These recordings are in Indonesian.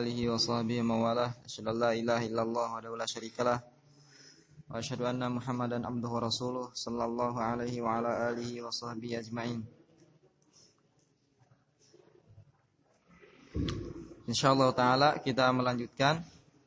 alihi wa sahbihi mawalah. Asyhadu an la ilaha illallah wa la syarikalah. Wa asyhadu anna Muhammadan abduhu wa rasuluh sallallahu alaihi wa ala alihi wa sahbihi ajma'in. Insyaallah taala kita melanjutkan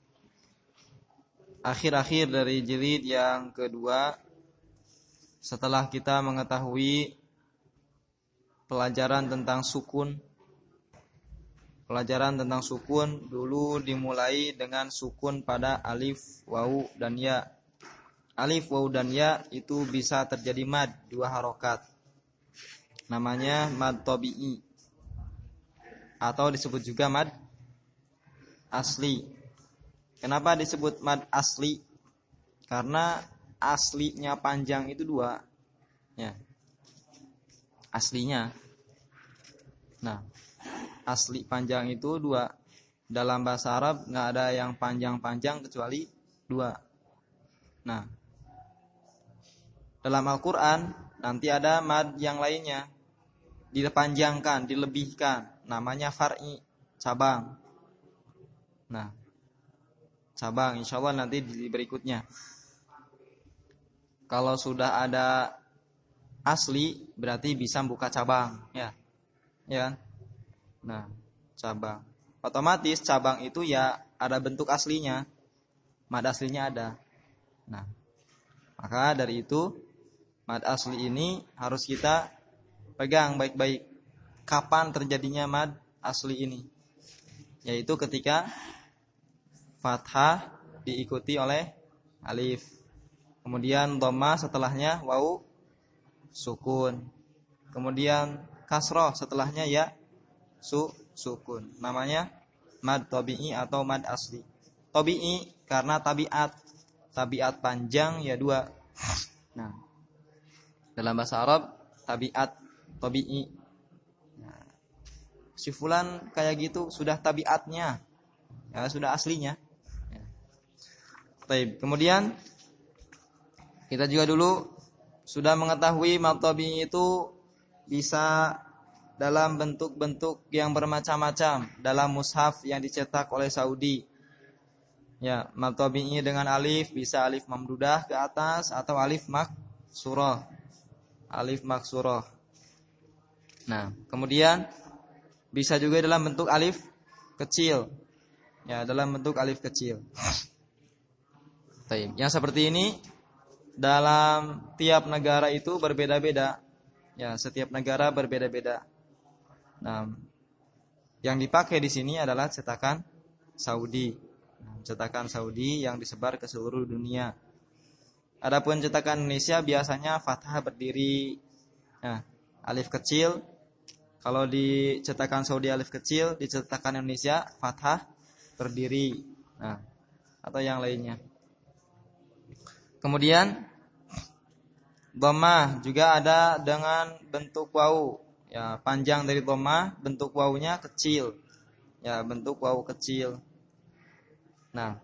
akhir-akhir dari jilid yang kedua setelah kita mengetahui pelajaran tentang sukun. Pelajaran tentang sukun dulu dimulai dengan sukun pada alif, wawu, dan ya. Alif, wawu, dan ya itu bisa terjadi mad 2 harokat. Namanya mad tabi'i. Atau disebut juga mad asli. Kenapa disebut mad asli? Karena aslinya panjang itu 2. Ya. Aslinya. Nah, asli panjang itu 2. Dalam bahasa Arab nggak ada yang panjang-panjang kecuali 2. Nah, dalam Al-Quran nanti ada mad yang lainnya, dipanjangkan, dilebihkan, namanya far'i, cabang. Nah, cabang insyaallah nanti di berikutnya. Kalau sudah ada asli berarti bisa buka cabang, ya. Ya. Nah, cabang. Otomatis cabang itu ya ada bentuk aslinya. Mad aslinya ada. Nah, maka dari itu mad asli ini harus kita pegang baik-baik. Kapan terjadinya mad asli ini? Yaitu ketika fathah diikuti oleh alif. Kemudian dhamma setelahnya wawu sukun. Kemudian kasroh setelahnya ya sukun. Namanya mad tabi'i atau mad asli. Tabi'i karena tabiat panjang ya 2. Nah, dalam bahasa Arab tabiat tabi'i. Nah, si fulan kayak gitu sudah tabiatnya. Ya, sudah aslinya. Ya. Baik, kemudian kita juga dulu sudah mengetahui mad tabi'i itu bisa dalam bentuk-bentuk yang bermacam-macam dalam mushaf yang dicetak oleh Saudi. Ya, mad tabi'i dengan alif bisa alif mamdudah ke atas atau alif maksurah. Alif maksurah. Nah, kemudian bisa juga dalam bentuk alif kecil. Ya, dalam bentuk alif kecil. Baik, yang seperti ini dalam tiap negara itu berbeda-beda. Ya, setiap negara berbeda-beda. Nah, yang dipakai di sini adalah cetakan Saudi. Cetakan Saudi yang disebar ke seluruh dunia. Adapun cetakan Indonesia biasanya fathah berdiri. Nah, alif kecil. Kalau di cetakan Saudi alif kecil, di cetakan Indonesia fathah berdiri. Nah, atau yang lainnya. Kemudian dhammah juga ada dengan bentuk wawu. Ya, panjang dari dhammah, bentuk wawunya kecil. Ya, bentuk wawu kecil. Nah,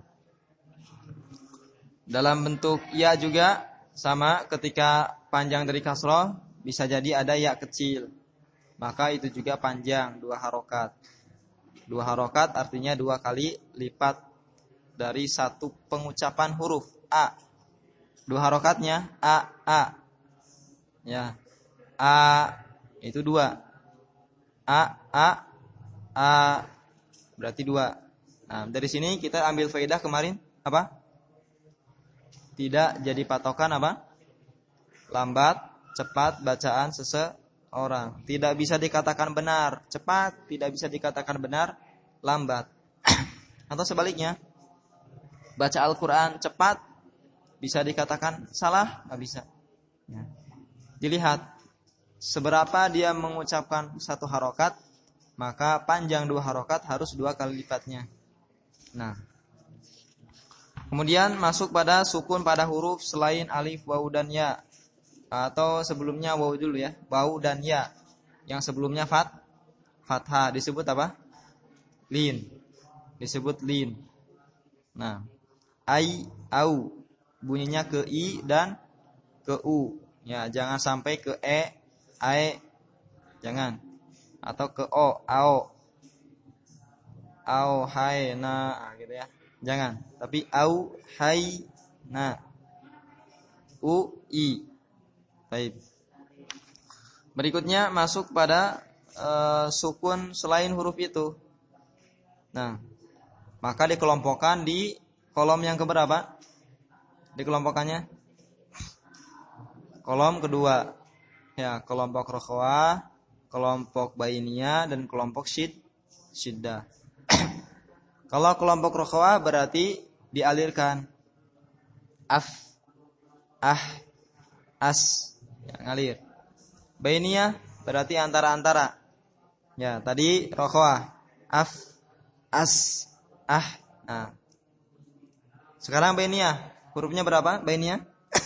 dalam bentuk ya juga sama, ketika panjang dari kasroh bisa jadi ada ya kecil. Maka itu juga panjang 2 harokat. 2 harokat artinya 2 kali lipat dari satu pengucapan huruf a. 2 harokatnya a. Ya. A itu 2. A berarti 2. Nah, dari sini kita ambil faedah kemarin apa? Tidak jadi patokan apa? Lambat, cepat bacaan seseorang. Tidak bisa dikatakan benar cepat, tidak bisa dikatakan benar lambat. Atau sebaliknya, baca Al-Quran cepat bisa dikatakan salah, nggak bisa. Ya. Dilihat seberapa dia mengucapkan 1 harokat, maka panjang 2 harokat harus 2 kali lipatnya. Nah, kemudian masuk pada sukun pada huruf selain alif, wawu, dan ya. Atau sebelumnya wawu dulu ya, wawu dan ya. Yang sebelumnya fathah disebut apa? Lin. Disebut lin. Nah, ai, au. Bunyinya ke i dan ke u. Ya, jangan sampai ke e, ae. Jangan. Atau ke o, ao. auhayna gitu ya. Jangan, tapi auhayna. UI. Baik. Berikutnya masuk pada sukun selain huruf itu. Nah, maka dikelompokkan di kolom yang keberapa? Dikelompokkannya kolom kedua. Ya, kelompok rokhawah, kelompok bainiyah dan kelompok syiddah. Kalau kelompok rokhawah berarti dialirkan. As, ya, ngalir. Bainiyah berarti antara-antara. Ya, tadi rokhawah. As, Nah. Sekarang bainiyah, hurufnya berapa bainiyah?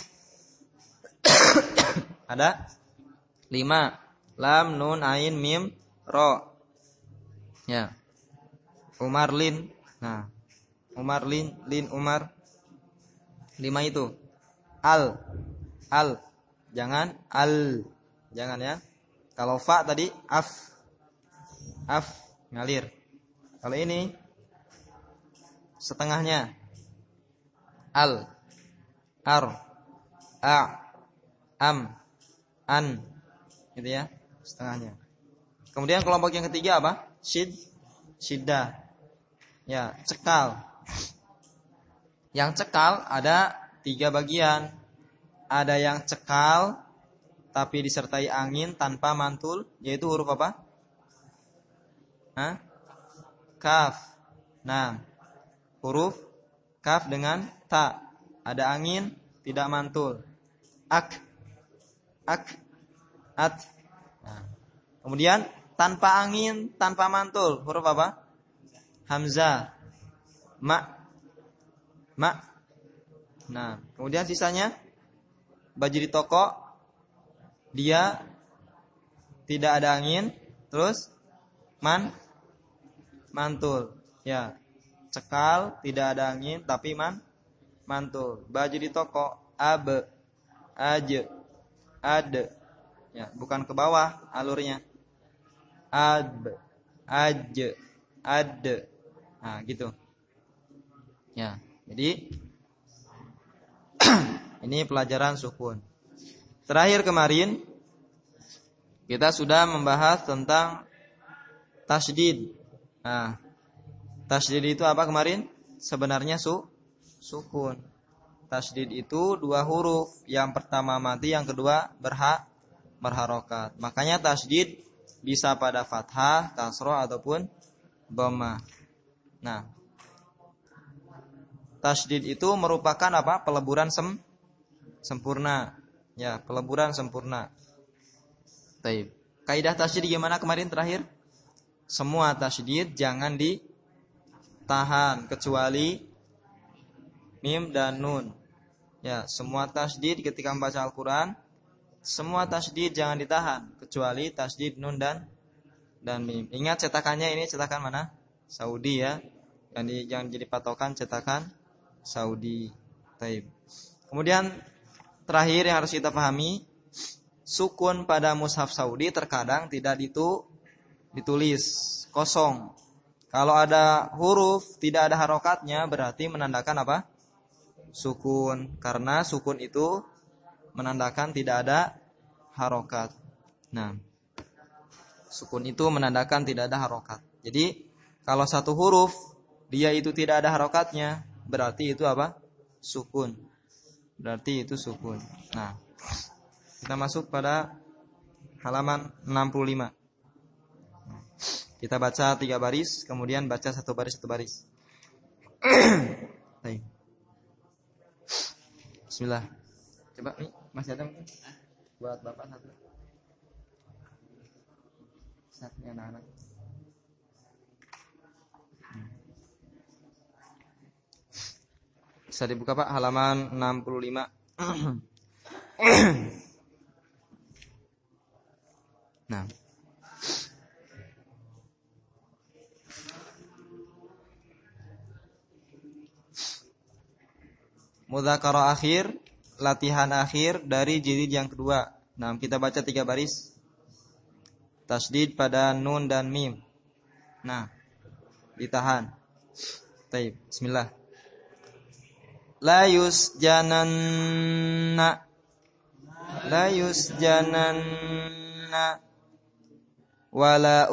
Ada 5. Lam, nun, ain, mim, ro. Ya. Umar lin. Nah. Umar lin Umar. 5 itu. Al. Jangan Jangan ya. Kalau fa tadi af ngalir. Kalau ini setengahnya. Al, ar, a, am, an, gitu ya, setengahnya. Kemudian kelompok yang ketiga apa? Syiddah. Ya, cekal. Yang cekal ada 3 bagian. Ada yang cekal tapi disertai angin tanpa mantul, yaitu huruf apa? Kaf. Nah, huruf kaf dengan ta. Ada angin, tidak mantul. Ak, at. Nah. Kemudian tanpa angin, tanpa mantul, huruf apa? Hamzah. Ma. Nah, kemudian sisanya baju di toko, dia tidak ada angin, terus mantul. Ya, cekal, tidak ada angin, tapi mantul. Baju di toko, ab, aj, ad. Ya, bukan ke bawah alurnya. Ab, aj, ad. Nah, gitu. Ya, jadi ini pelajaran sukun. Terakhir kemarin kita sudah membahas tentang tasydid. Nah, tasydid itu apa kemarin? Sebenarnya sukun. Tasydid itu 2 huruf. Yang pertama mati, yang kedua berharokat. Makanya tasydid bisa pada fathah, kasroh ataupun dhammah. Nah, tasydid itu merupakan apa? Peleburan sempurna. Ya, peleburan sempurna. Baik. Kaidah tasydid gimana kemarin terakhir? Semua tasydid jangan ditahan kecuali mim dan nun. Ya, semua tasydid ketika membaca Al-Qur'an, semua tasydid jangan ditahan kecuali tasydid nun dan mim. Ingat cetakannya ini cetakan mana? Saudi ya. Jangan jadi patokan cetakan Saudi. Baik. Kemudian terakhir yang harus kita pahami, sukun pada mushaf Saudi terkadang tidak ditulis kosong. Kalau ada huruf tidak ada harokatnya berarti menandakan apa? Sukun. Karena sukun itu menandakan tidak ada harokat. Nah, sukun itu menandakan tidak ada harokat. Jadi kalau satu huruf dia itu tidak ada harokatnya berarti itu apa? Sukun. Berarti itu sukun. Nah, kita masuk pada halaman 65. Kita baca 3 baris, kemudian baca 1 baris 1 baris. Baik. Bismillah. Coba nih, masih ada mungkin? Buat Bapak satu. Satu anak-anak. Bisa dibuka Pak halaman 65. Nah. Mudzakarah akhir, latihan akhir dari jilid yang kedua. Nah, kita baca 3 baris. Tasydid pada nun dan mim. Nah, ditahan. Baik, bismillah. La yusjananna wala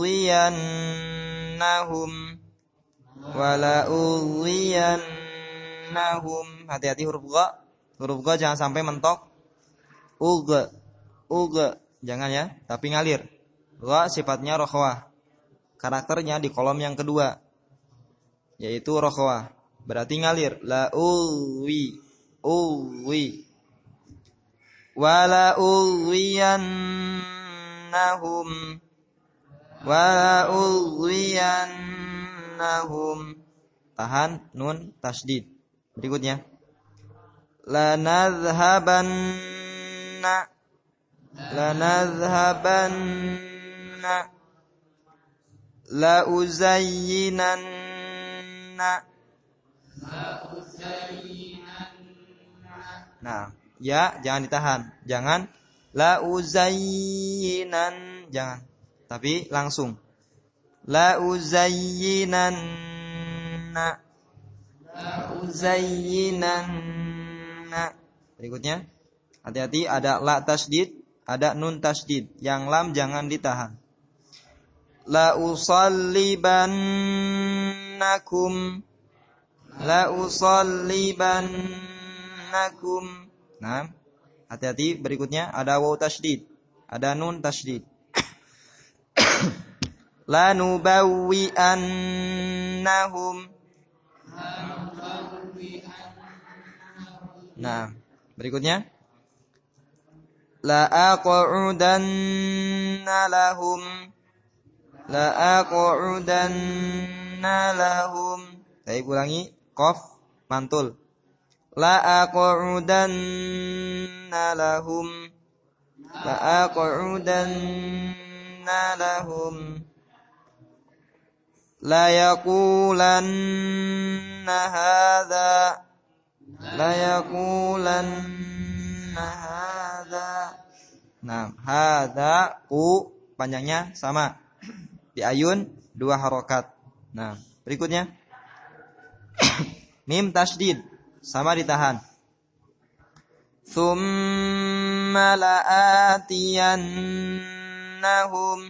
ughwiyannahum. Hati-hati huruf gha. Huruf gha jangan sampai mentok. Ugh. Jangan ya, tapi ngalir. Gha sifatnya rokhwah. Karakternya di kolom yang kedua, yaitu rokhwah. Berarti ngalir. La ughwi. Wala ughwiyannahum. Tahan nun tasydid. Berikutnya. Lanadhhabanna lauzayyinanna. Nah, ya jangan ditahan. Jangan lauzayyinan, jangan. Tapi langsung. Lauzayyinanna. Berikutnya. Hati-hati ada la tasydid, ada nun tasydid. Yang lam jangan ditahan. La usallibannakum. Nah, hati-hati berikutnya ada waw tasydid, ada nun tasydid. La nubawwi'annahum. Nah, berikutnya la aqudanna lahum. Saya ulangi, qaf mantul. La aqudanna lahum. La yaqulanna hadza. Nah, hadza ku panjangnya sama. Di ayun 2 harokat. Nah, berikutnya mim tasydid sama ditahan. Tsumma la'atiyannahum.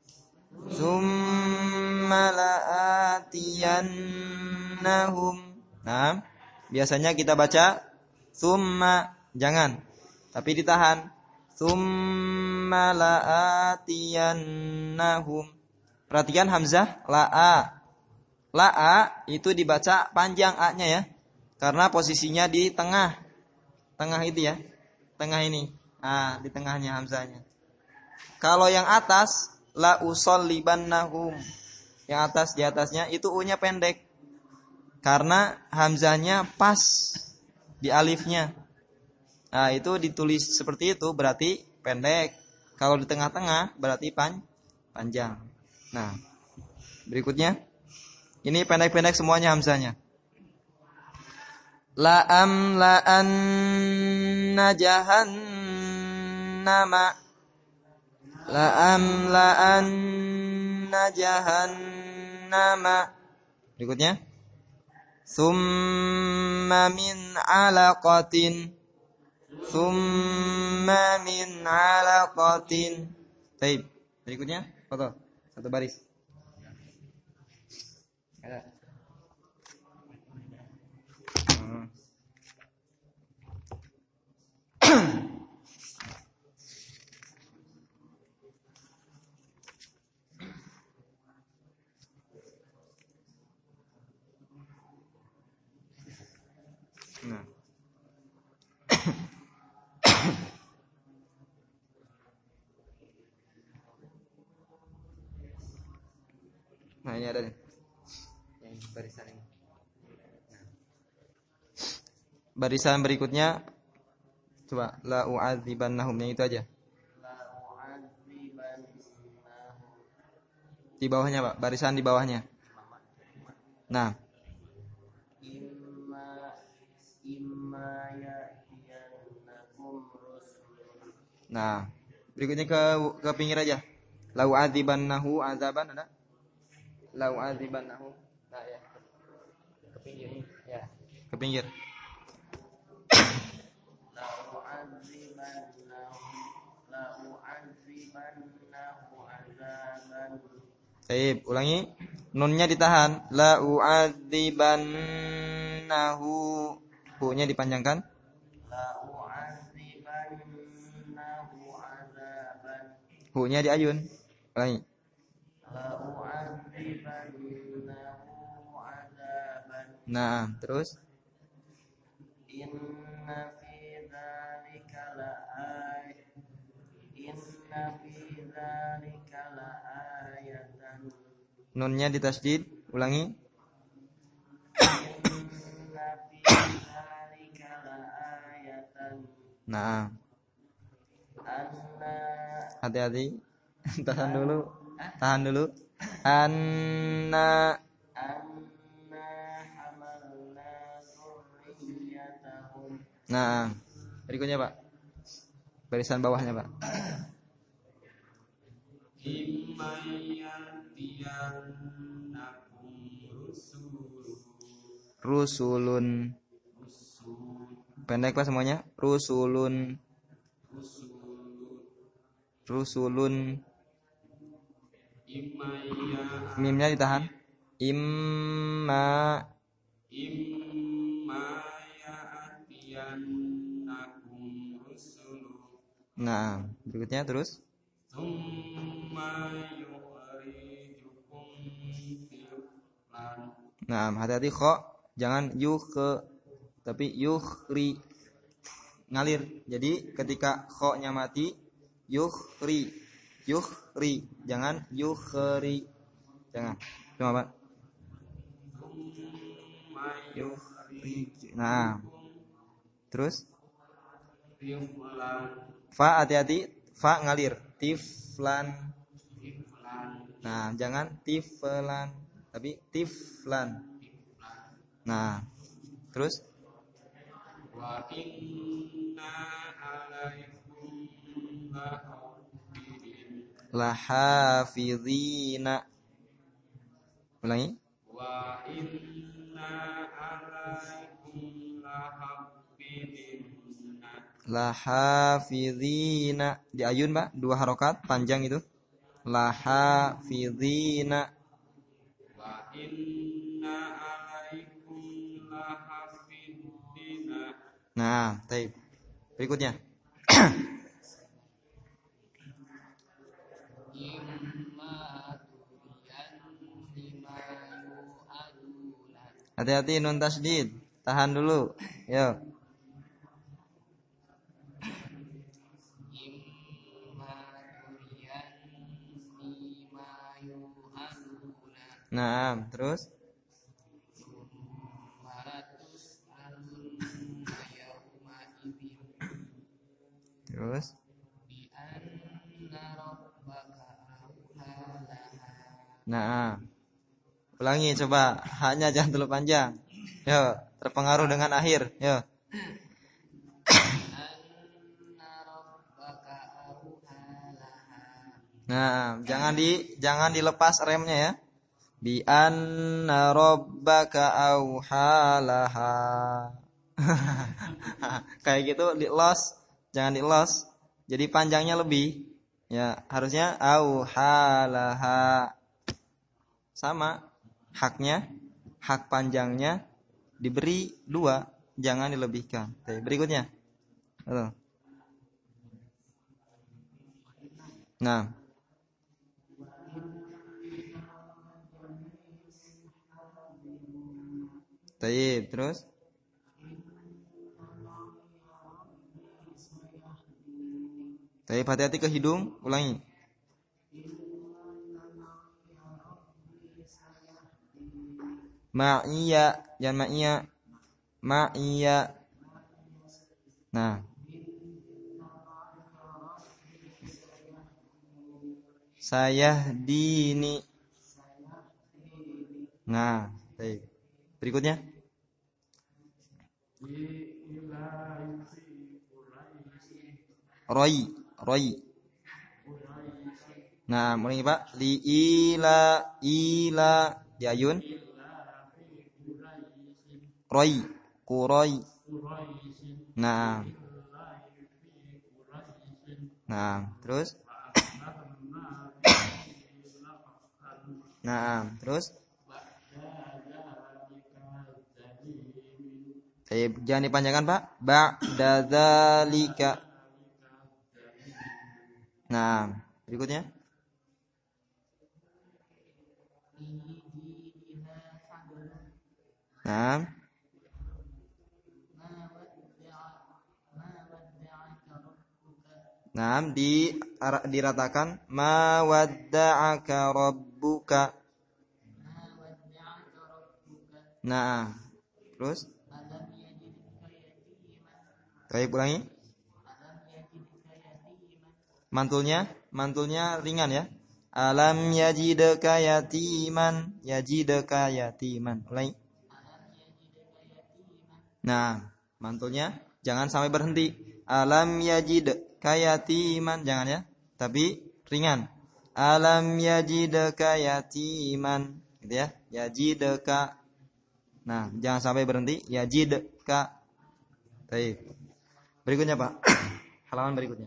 Nah, biasanya kita baca tsumma, jangan, tapi ditahan. Tsumma la'atiyannahum. Perhatikan hamzah la'a. La'a itu dibaca panjang a-nya ya. Karena posisinya di tengah. Tengah itu ya. Tengah ini. Nah, di tengahnya hamzahnya. Kalau yang atas la usallibannahum. Yang atas di atasnya itu u-nya pendek. Karena hamzahnya pas di alifnya. Nah, itu ditulis seperti itu berarti pendek. Kalau di tengah-tengah berarti panjang. Nah, berikutnya ini pendek-pendek semuanya hamzahnya. La'amla'anna jahannama. Berikutnya. Summa min 'alaqatin. Baik. Berikutnya, foto. Satu baris. Ada. Nah. Nah, ini ada nih. Yang barisan ini. Nah. Barisan berikutnya coba la u'adzibannahum, yang itu aja. Di bawahnya, Pak. Barisan di bawahnya. Nah. Nah, berikutnya ke pinggir aja. La u'adzibannahu azaban ada? lau adzibannahu. Nah ya. Ke pinggir. Ya. Ke pinggir. Baik, ulangi. Nunnya ditahan. La u'adzibannahu. Hu-nya dipanjangkan. La u'adzibannahu azaban. Hu-nya diayun. Ulangi. La u'adzibannahu azaban. Nah, terus Inna fi dzalika la'ayatan. Inna fi dzalika la'ayatan. Nunnya ditasydid. Ulangi. Inna fi dzalika la'ayatan. Nah. Hati-hati. Tahan dulu. Tahan dulu. Anna hamalna dzurriyyatahum. Nah, berikutnya Pak. Barisan bawahnya Pak. Rusulun. Pendek Pak semuanya. Rusulun. Mimnya ditahan. Imma ya'tiyannakum rusulun. Nah, berikutnya terus. Nah, hati-hati kho, jangan yuh tapi yuhri, ngalir. Jadi ketika kho-nya mati yuhri, jangan yuhri. Jangan. Cuma Pak. Yuhri. Nah. Terus fa, hati-hati, fa ngalir. Tiflan. Nah, jangan tiflan, tapi tiflan. Nah, terus wa inna alaikum lahafizina. Ulangi. Wa inna alaikum lahafizina. Diayun Pak, 2 harokat panjang itu. Lahafizina. Wa inna alaikum lahafizina. Nah, baik. Berikutnya. Hati-hati nun tasydid. Tahan dulu. Yo. Nah, terus nah, ulangi coba. Hanya jangan terlalu panjang. Yo, terpengaruh dengan akhir. Yo. Nah, jangan dilepas remnya ya. Bi anna rabbaka auhalaha. Kayak gitu di loss, jangan di loss. Jadi panjangnya lebih. Ya, harusnya auhalaha. Sama haknya, hak panjangnya diberi 2, jangan dilebihkan. Oke, berikutnya. Nah. Baik, terus baik, hati-hati ke hidung, ulangi. Ma'iya, jangan ma'iya. Ma'iya. Nah. Sayahdini. Nah, baik. Berikutnya. Roy. Nah, ulangi Pak. Li ila di ayun. Roy, kuroy. Nah, terus. Nah, terus. Jangan dipanjangkan Pak. Ba'da dzalika. Nah, berikutnya. Nah. Nah, diratakan ma wadda'aka rabbuka. Nah, terus ulangi. Mantulnya ringan ya. Alam yajidka yatiman, Ulangi. Nah, mantulnya jangan sampai berhenti. Alam yajidka yatiman, jangan ya. Tapi ringan. Alam yajidka yatiman, gitu ya. Yajidka. Nah, jangan sampai berhenti. Yajidka. Baik. Berikutnya Pak. Halaman berikutnya.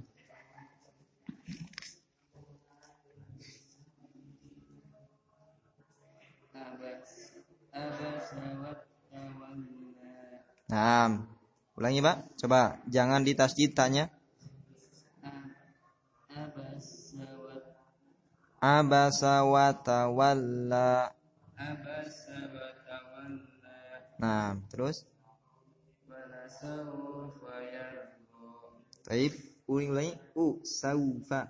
Nah, ulangi Pak. Coba jangan ditasydid tanya. Abasa wa tawalla. Nah, terus. Baik, ulangi. Saufa.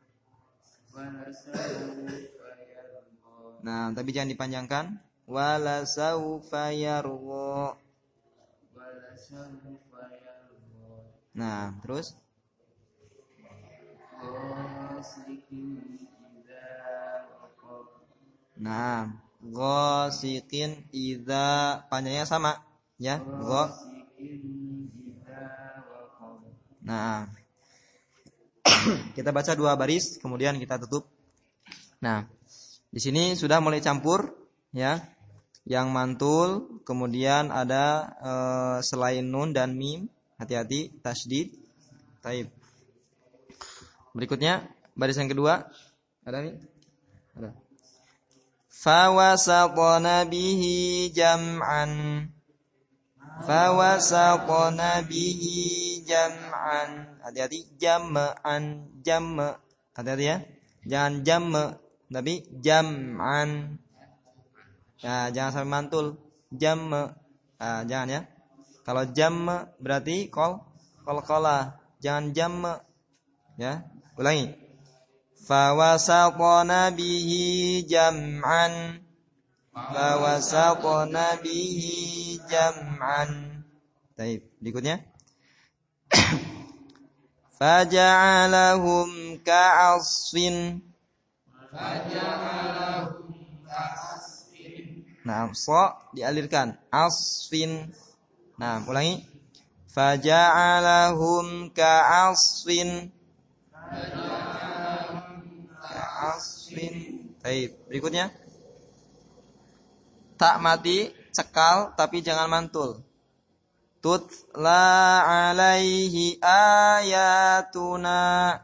Nah, tapi jangan dipanjangkan. Wala saufa yargha. Nah, terus. Nah, ghasiqin idza, panjangnya sama ya. Nah, kita baca 2 baris kemudian kita tutup. Nah, di sini sudah mulai campur ya. Yang mantul, kemudian ada selain nun dan mim, hati-hati tasydid. Taib. Berikutnya baris yang kedua. Ada nih? Ada. Fawasaqna bihi jam'an. Hati-hati jam'an, hati-hati ya. Jangan jam'e, tapi jam'an. Ya, jangan sampai mantul. Jam'e. Jangan ya. Kalau jam'e berarti qalqalah. Jangan jam'e. Ya, ulangi. Fawasaqna bihi jam'an. Baik, berikutnya. Faja'alahum ka'asfin. Nah, dialirkan. Asfin. Nah, ulangi. Faja'alahum ka'asfin. Baik, berikutnya. Tak mati, cekal tapi jangan mantul. Tutla alaihi ayatuna.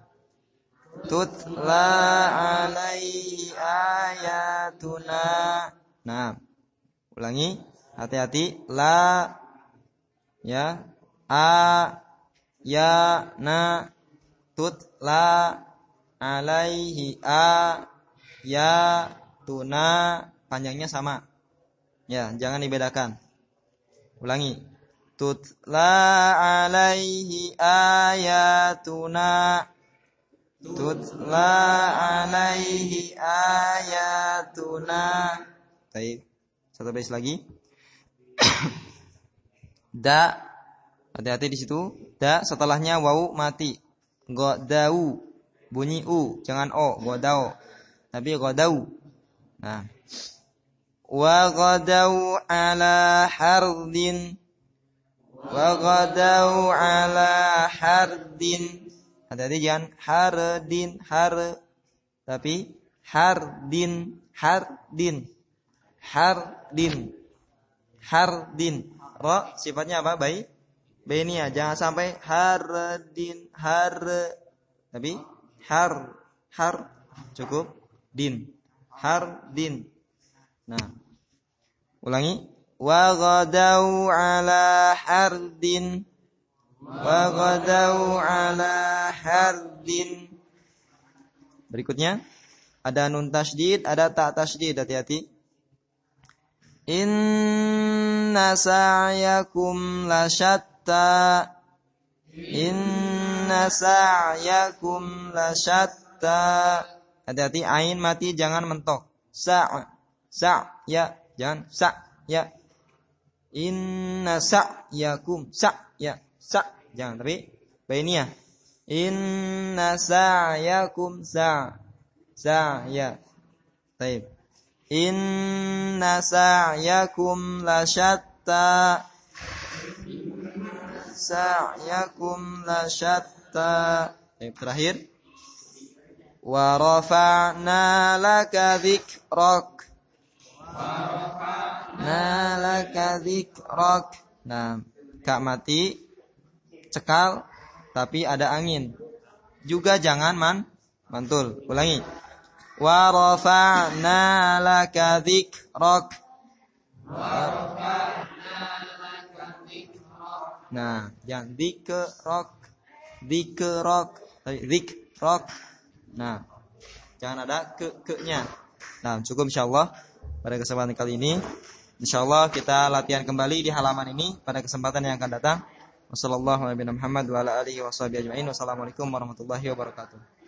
Nah, ulangi, hati-hati. La ya, ya na. Tutla alaihi ayatuna, panjangnya sama. Ya, jangan dibedakan. Ulangi. Tutla alaihi ayatuna. Baik. Satu baris lagi. Da. Hati-hati di situ. Da setelahnya wawu mati. Godau. Bunyi u, jangan o. Godau. Tapi godau. Nah. Wa ghadau ala hardin. Hati-hati jangan hardin, Tapi hardin, hardin, hardin, hardin. Ra sifatnya apa? Bainiyah. Jangan sampai hardin, tapi har cukup din, hardin. Nah, ulangi. Wa ghadau ala hardin, wa ghadau ala hardin. Berikutnya ada nun tasydid, ada ta tasydid, hati-hati. Inna sa'yakum lasyatta, inna sa'yakum lasyatta. Hati-hati ain mati jangan mentok. Ya, jangan ya. Inna sa'yakum ya, jangan, tapi bainiyah. Inna sa'yakum ya. Baik. Inna sa'yakum lasyatta, sa'yakum lasyatta. Baik, terakhir. Wa rafa'na laka dzikrak, nalaka dzikrak. Nah, kak mati cekal tapi ada angin. Juga jangan mantul. Ulangi. Wa rafa'na laka dzikrak. Nah, yang dzikrak. Nah, jangan ada ke-nya. Nah, cukup insyaallah. Pada kesempatan kali ini, insyaallah kita latihan kembali di halaman ini pada kesempatan yang akan datang. Wassalamualaikum warahmatullahi wabarakatuh.